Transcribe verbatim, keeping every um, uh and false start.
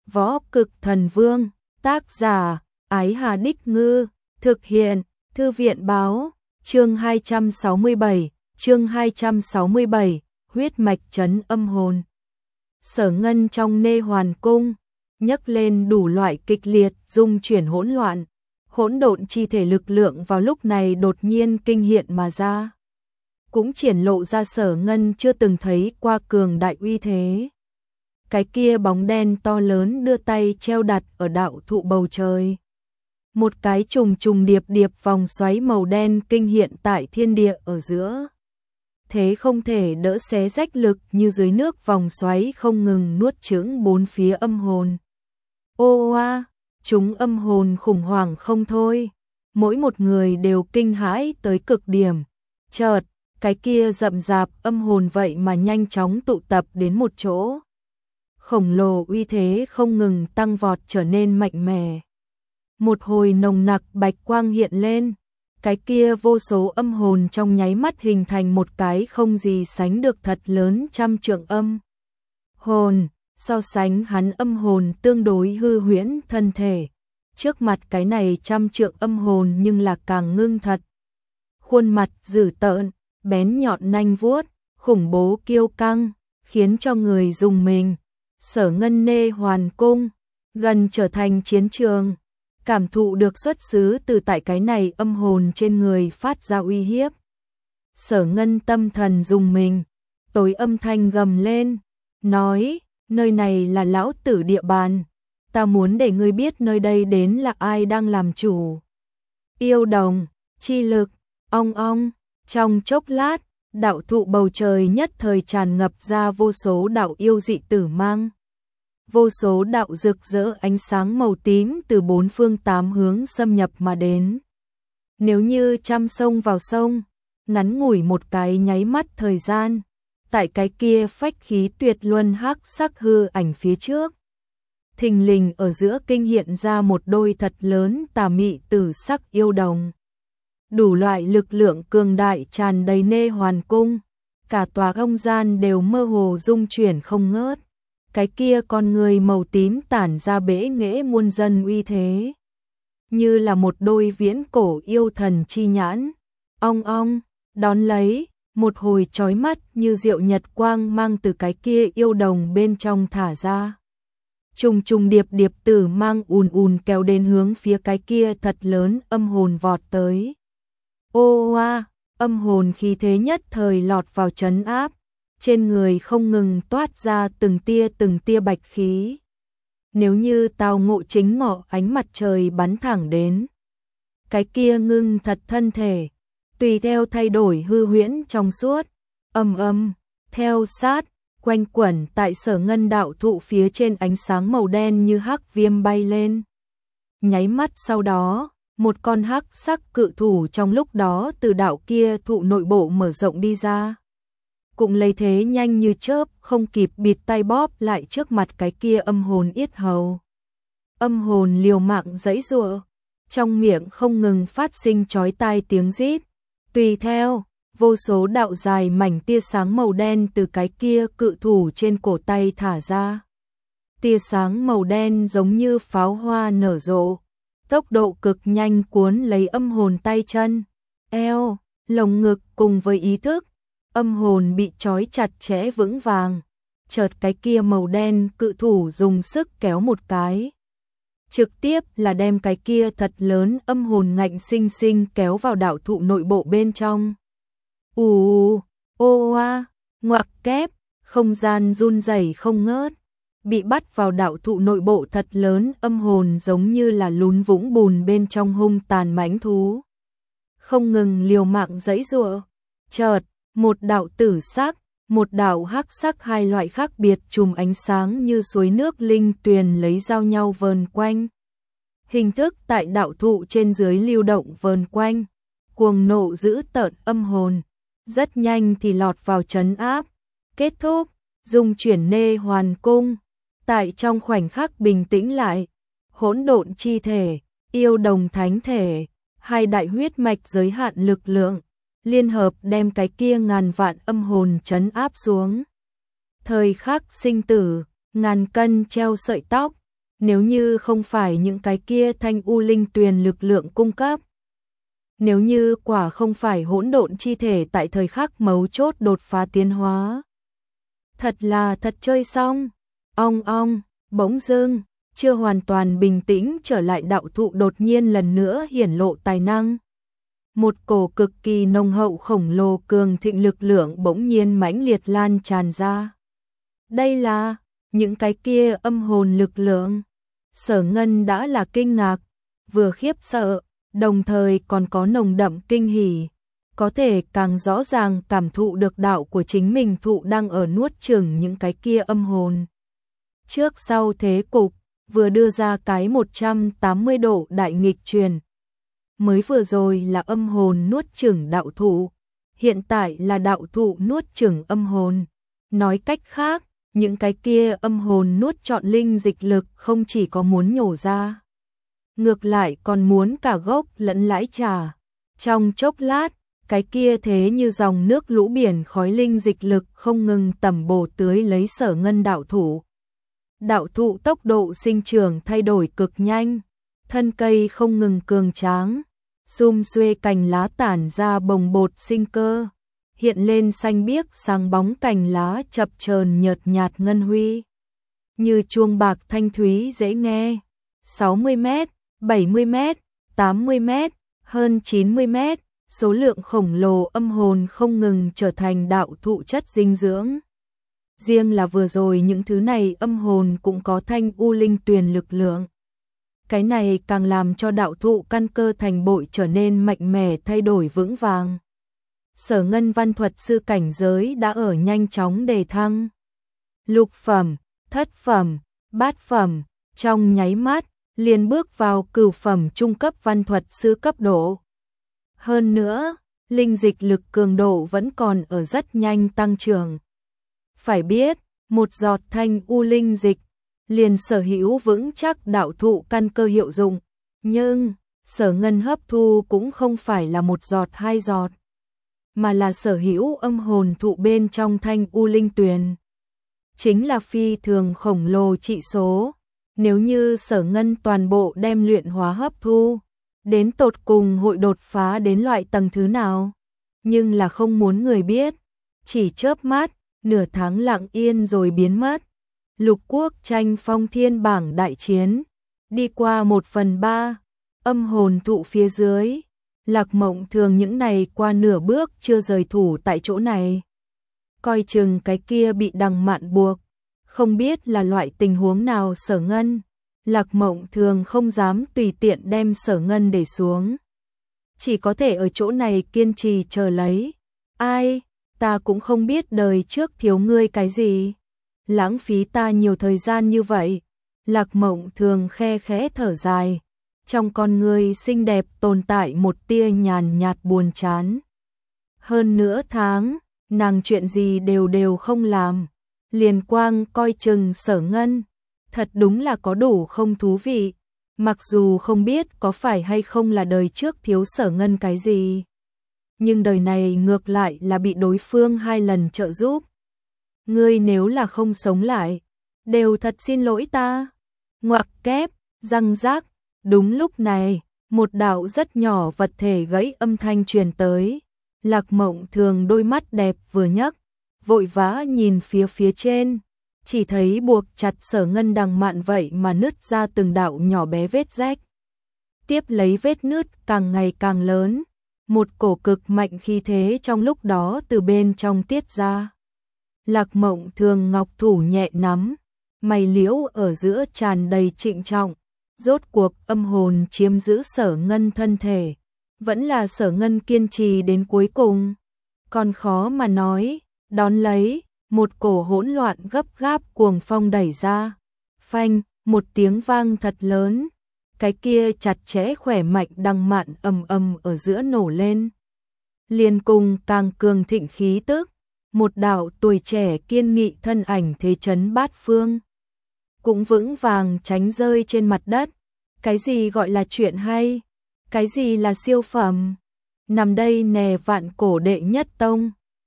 Võ Cực Thần Vương, tác giả, Ái Hà Đích Ngư, thực hiện, Thư viện Báo, chương hai trăm sáu mươi bảy, chương hai trăm sáu mươi bảy, huyết mạch trấn âm hồn. Sở Ngân trong Nê Hoàn Cung, nhấc lên đủ loại kịch liệt, dung chuyển hỗn loạn, hỗn độn chi thể lực lượng vào lúc này đột nhiên kinh hiện mà ra. Cũng triển lộ ra Sở Ngân chưa từng thấy qua cường đại uy thế. Cái kia bóng đen to lớn đưa tay treo đặt ở đạo thụ bầu trời. Một cái trùng trùng điệp điệp vòng xoáy màu đen kinh hiện tại thiên địa ở giữa. Thế không thể đỡ xé rách lực như dưới nước vòng xoáy không ngừng nuốt chửng bốn phía âm hồn. Ô oa, chúng âm hồn khủng hoảng không thôi. Mỗi một người đều kinh hãi tới cực điểm. Chợt, cái kia rậm rạp âm hồn vậy mà nhanh chóng tụ tập đến một chỗ. Khổng lồ uy thế không ngừng tăng vọt trở nên mạnh mẽ. Một hồi nồng nặc bạch quang hiện lên, cái kia vô số âm hồn trong nháy mắt hình thành một cái không gì sánh được thật lớn trăm trượng âm hồn, so sánh hắn âm hồn tương đối hư huyễn thân thể. Trước mặt cái này trăm trượng âm hồn nhưng là càng ngưng thật. Khuôn mặt dữ tợn, bén nhọn nanh vuốt, khủng bố kiêu căng, khiến cho người rùng mình. Sở Ngân Nê Hoàn Cung, gần trở thành chiến trường, cảm thụ được xuất xứ từ tại cái này âm hồn trên người phát ra uy hiếp. Sở Ngân tâm thần rùng mình, tối âm thanh gầm lên, nói, nơi này là lão tử địa bàn, ta muốn để ngươi biết nơi đây đến là ai đang làm chủ. Yêu đồng, chi lực, ong ong, trong chốc lát, đạo thụ bầu trời nhất thời tràn ngập ra vô số đạo yêu dị tử mang. Vô số đạo rực rỡ ánh sáng màu tím từ bốn phương tám hướng xâm nhập mà đến. Nếu như trăm sông vào sông, ngắn ngủi một cái nháy mắt thời gian, tại cái kia phách khí tuyệt luân hắc sắc hư ảnh phía trước. Thình lình ở giữa kinh hiện ra một đôi thật lớn tà mị tử sắc yêu đồng. Đủ loại lực lượng cường đại tràn đầy Nê Hoàn Cung, cả tòa không gian đều mơ hồ rung chuyển không ngớt. Cái kia con người màu tím tản ra bẽ nghễ muôn dân uy thế, như là một đôi viễn cổ yêu thần chi nhãn. Ong ong, đón lấy, một hồi chói mắt như diệu nhật quang mang từ cái kia yêu đồng bên trong thả ra. Trùng trùng điệp điệp tử mang ùn ùn kéo đến hướng phía cái kia thật lớn âm hồn vọt tới. Ô oa, âm hồn khí thế nhất thời lọt vào trấn áp. Trên người không ngừng toát ra từng tia từng tia bạch khí. Nếu như Tào Ngộ chính ngọ ánh mặt trời bắn thẳng đến, cái kia ngưng thật thân thể, tùy theo thay đổi hư huyễn trong suốt, âm âm, theo sát, quanh quẩn tại Sở Ngân đạo thụ phía trên ánh sáng màu đen như hắc viêm bay lên. Nháy mắt sau đó, một con hắc sắc cự thủ trong lúc đó từ đạo kia thụ nội bộ mở rộng đi ra. Cũng lấy thế nhanh như chớp, không kịp bịt tay bóp lại trước mặt cái kia âm hồn yết hầu. Âm hồn liều mạng giãy giụa, trong miệng không ngừng phát sinh chói tai tiếng rít. Tùy theo, vô số đạo dài mảnh tia sáng màu đen từ cái kia cự thủ trên cổ tay thả ra. Tia sáng màu đen giống như pháo hoa nở rộ, tốc độ cực nhanh cuốn lấy âm hồn tay chân, eo, lồng ngực cùng với ý thức. Âm hồn bị trói chặt chẽ vững vàng, chợt cái kia màu đen cự thủ dùng sức kéo một cái. Trực tiếp là đem cái kia thật lớn âm hồn ngạnh sinh sinh kéo vào đạo thụ nội bộ bên trong. Ù, ô oa, ngoặc kép, không gian run rẩy không ngớt. Bị bắt vào đạo thụ nội bộ thật lớn âm hồn giống như là lún vũng bùn bên trong hung tàn mãnh thú. Không ngừng liều mạng giãy giụa, chợt một đạo tử sắc, một đạo hắc sắc hai loại khác biệt chùm ánh sáng như suối nước linh tuyền lấy giao nhau vờn quanh. Hình thức tại đạo thụ trên dưới lưu động vờn quanh, cuồng nộ dữ tợn âm hồn, rất nhanh thì lọt vào trấn áp. Kết thúc, dung chuyển Nê Hoàn Cung, tại trong khoảnh khắc bình tĩnh lại, hỗn độn chi thể, yêu đồng thánh thể, hai đại huyết mạch giới hạn lực lượng. Liên hợp đem cái kia ngàn vạn âm hồn trấn áp xuống. Thời khắc sinh tử, ngàn cân treo sợi tóc, Nếu như không phải những cái kia thanh u linh tuyền lực lượng cung cấp, nếu như quả không phải hỗn độn chi thể tại thời khắc mấu chốt đột phá tiến hóa. Thật là thật chơi xong. Ong ong, bỗng dưng, chưa hoàn toàn bình tĩnh trở lại đạo thụ đột nhiên lần nữa hiển lộ tài năng. Một cổ cực kỳ nồng hậu khổng lồ cường thịnh lực lượng bỗng nhiên mãnh liệt lan tràn ra. Đây là những cái kia âm hồn lực lượng. Sở Ngân đã là kinh ngạc, vừa khiếp sợ, đồng thời còn có nồng đậm kinh hỉ, có thể càng rõ ràng cảm thụ được đạo của chính mình thụ đang ở nuốt chửng những cái kia âm hồn. Trước sau thế cục, vừa đưa ra cái một trăm tám mươi độ đại nghịch truyền. Mới vừa rồi là âm hồn nuốt chửng đạo thụ, hiện tại là đạo thụ nuốt chửng âm hồn. Nói cách khác, những cái kia âm hồn nuốt trọn linh dịch lực không chỉ có muốn nhổ ra, ngược lại còn muốn cả gốc lẫn lãi trả. Trong chốc lát, cái kia thế như dòng nước lũ biển khói linh dịch lực không ngừng tẩm bổ tưới lấy Sở Ngân đạo thụ. Đạo thụ tốc độ sinh trưởng thay đổi cực nhanh, thân cây không ngừng cường tráng, sum xuê cành lá tản ra bồng bột sinh cơ, hiện lên xanh biếc sáng bóng cành lá chập chờn nhợt nhạt ngân huy, như chuông bạc thanh thúy dễ nghe. sáu mươi mét, bảy mươi mét, tám mươi mét, hơn chín mươi mét, số lượng khổng lồ âm hồn không ngừng trở thành đạo thụ chất dinh dưỡng. Riêng là vừa rồi những thứ này âm hồn cũng có thanh u linh tuyền lực lượng. Cái này càng làm cho đạo thụ căn cơ thành bội trở nên mạnh mẽ thay đổi vững vàng. Sở Ngân văn thuật sư cảnh giới đã ở nhanh chóng đề thăng. Lục phẩm, thất phẩm, bát phẩm, trong nháy mắt, liền bước vào cửu phẩm trung cấp văn thuật sư cấp độ. Hơn nữa, linh dịch lực cường độ vẫn còn ở rất nhanh tăng trưởng. Phải biết, một giọt thanh u linh dịch liền sở hữu vững chắc đạo thụ căn cơ hiệu dụng, nhưng Sở Ngân hấp thu cũng không phải là một giọt hai giọt, mà là sở hữu âm hồn thụ bên trong thanh u linh tuyền. Chính là phi thường khổng lồ trị số, nếu như Sở Ngân toàn bộ đem luyện hóa hấp thu, đến tột cùng hội đột phá đến loại tầng thứ nào, nhưng là không muốn người biết, chỉ chớp mắt, nửa tháng lặng yên rồi biến mất. Lục quốc tranh phong thiên bảng đại chiến, đi qua một phần ba, âm hồn thụ phía dưới, Lạc Mộng Thường những này qua nửa bước chưa rời thủ tại chỗ này. Coi chừng cái kia bị Đằng Mạn buộc, không biết là loại tình huống nào Sở Ngân, Lạc Mộng Thường không dám tùy tiện đem Sở Ngân để xuống. Chỉ có thể ở chỗ này kiên trì chờ lấy. Ai, ta cũng không biết đời trước thiếu ngươi cái gì, lãng phí ta nhiều thời gian như vậy. Lạc Mộng Thường khe khẽ thở dài, trong con người xinh đẹp tồn tại một tia nhàn nhạt buồn chán. Hơn nửa tháng, nàng chuyện gì đều đều không làm, liền quang coi chừng Sở Ngân, thật đúng là có đủ không thú vị, mặc dù không biết có phải hay không là đời trước thiếu Sở Ngân cái gì, nhưng đời này ngược lại là bị đối phương hai lần trợ giúp. Ngươi nếu là không sống lại, đều thật xin lỗi ta. Ngoặc kép, răng rác. Đúng lúc này, một đạo rất nhỏ vật thể gãy âm thanh truyền tới. Lạc Mộng Thường đôi mắt đẹp vừa nhấc, vội vã nhìn phía phía trên, chỉ thấy buộc chặt Sở Ngân Đằng Mạn vậy mà nứt ra từng đạo nhỏ bé vết rách. Tiếp lấy vết nứt càng ngày càng lớn, một cổ cực mạnh khí thế trong lúc đó từ bên trong tiết ra. Lạc Mộng Thường ngọc thủ nhẹ nắm, mày liễu ở giữa tràn đầy trịnh trọng. Rốt cuộc âm hồn chiếm giữ Sở Ngân thân thể, vẫn là Sở Ngân kiên trì đến cuối cùng. Còn khó mà nói, đón lấy, một cổ hỗn loạn gấp gáp cuồng phong đẩy ra. Phanh, một tiếng vang thật lớn, cái kia chặt chẽ khỏe mạnh Đằng Mạn ầm ầm ở giữa nổ lên. Liền cùng càng cường thịnh khí tức, một đạo tuổi trẻ kiên nghị thân ảnh thế chấn bát phương, cũng vững vàng tránh rơi trên mặt đất. Cái gì gọi là chuyện hay? Cái gì là siêu phẩm? Nằm đây nè vạn cổ đệ nhất tông,